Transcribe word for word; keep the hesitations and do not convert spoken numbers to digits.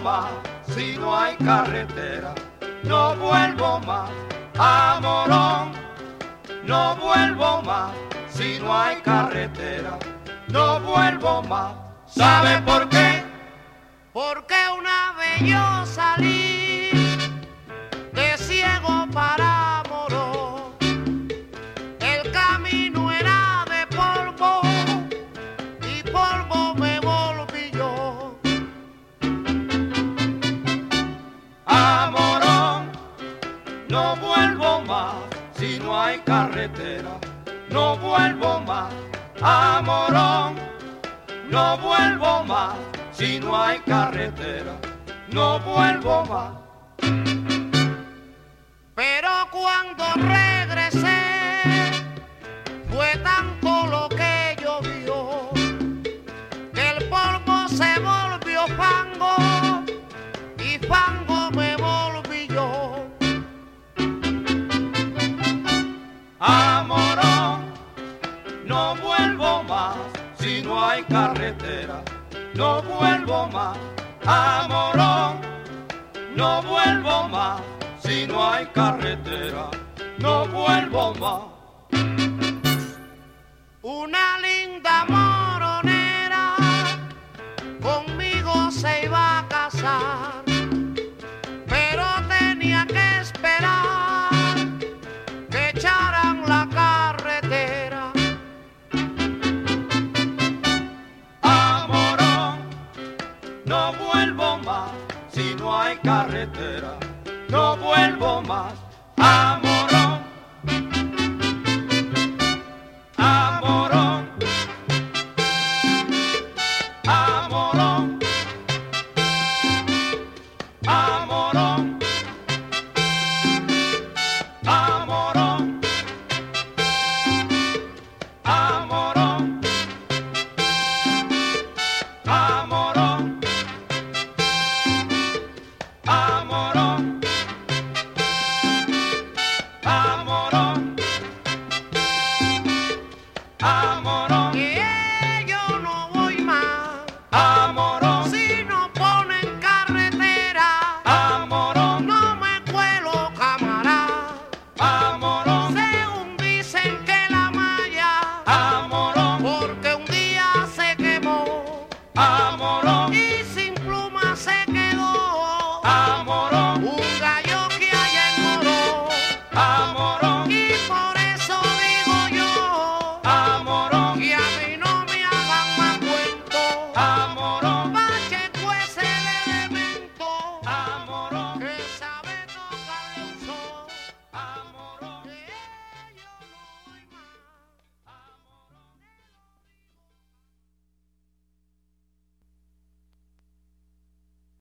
más si no hay carretera. No vuelvo más a Morón. No vuelvo más si no hay carretera. No vuelvo más. ¿Sabe por qué? Porque una vez yo salí de Ciego para Morón. El camino era de polvo y polvo me volví yo. A Morón no vuelvo más si no hay carretera. No vuelvo más a Morón. No vuelvo más si no hay carretera. No vuelvo más. Pero cuando regresé fue tanto lo que llovió que el polvo se volvió fango y fango me volví yo. A Morón no vuelvo más si no hay carretera. No vuelvo más a Morón. No vuelvo más si no hay carretera. No vuelvo más. Una linda moronera conmigo se iba a casar.